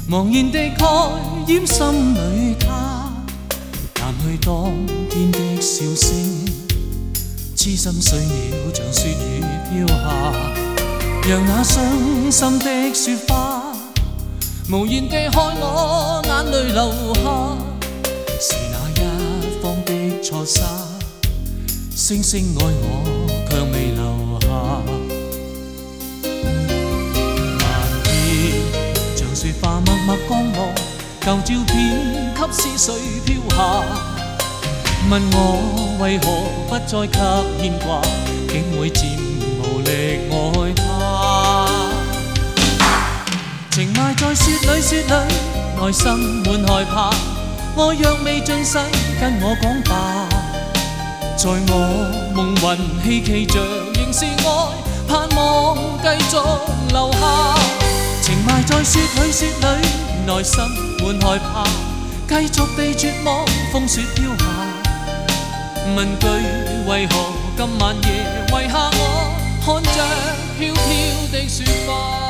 茫然地蓋掩心裏他，淡去當天的笑聲，痴心碎了像雪雨飄下，讓那傷心的雪花無言地看我眼淚流下，是那一方的錯殺，聲聲愛我卻未留下。雪花默默降落，舊照片給思緒飄下。問我為何不再給牽掛，竟會漸無力愛他。情埋在雪裏雪裏，內心滿害怕。愛若未盡世，跟我講吧。在我夢魂希冀着，仍是愛，盼望繼續留下。情埋在雪裏雪裏，內心滿害怕，繼續地絕望，風雪飄下。問句為何今晚夜遺下我，看着飄飄的雪花。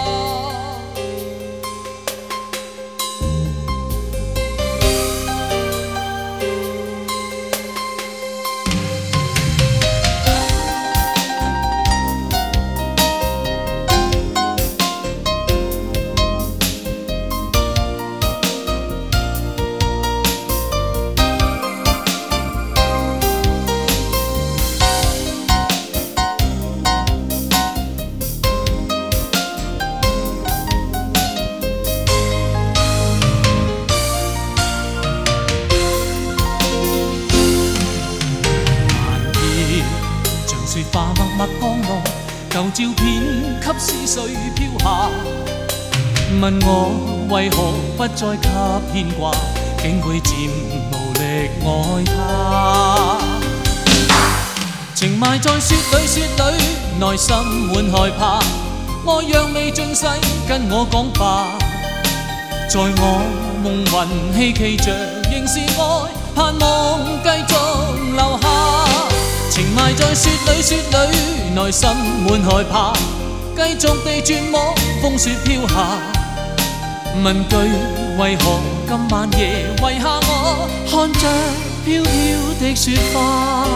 雪花默默降落，舊照片給思緒飄下。問我為何不再給牽掛，竟會漸無力愛他。情埋在雪裏雪裏，內心滿害怕。愛若未盡世，跟我講吧。在我夢魂希冀着，仍是愛，盼望繼續留下。情埋在雪裏雪裏，內心滿害怕，繼續地絕望，風雪飄下。問句為何今晚夜遺下我，看着飄飄的雪花，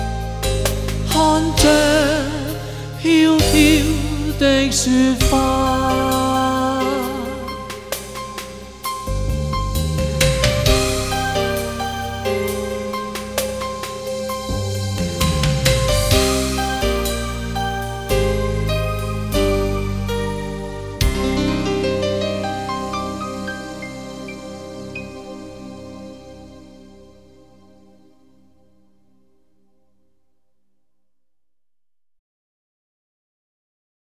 看着飄飄的雪花。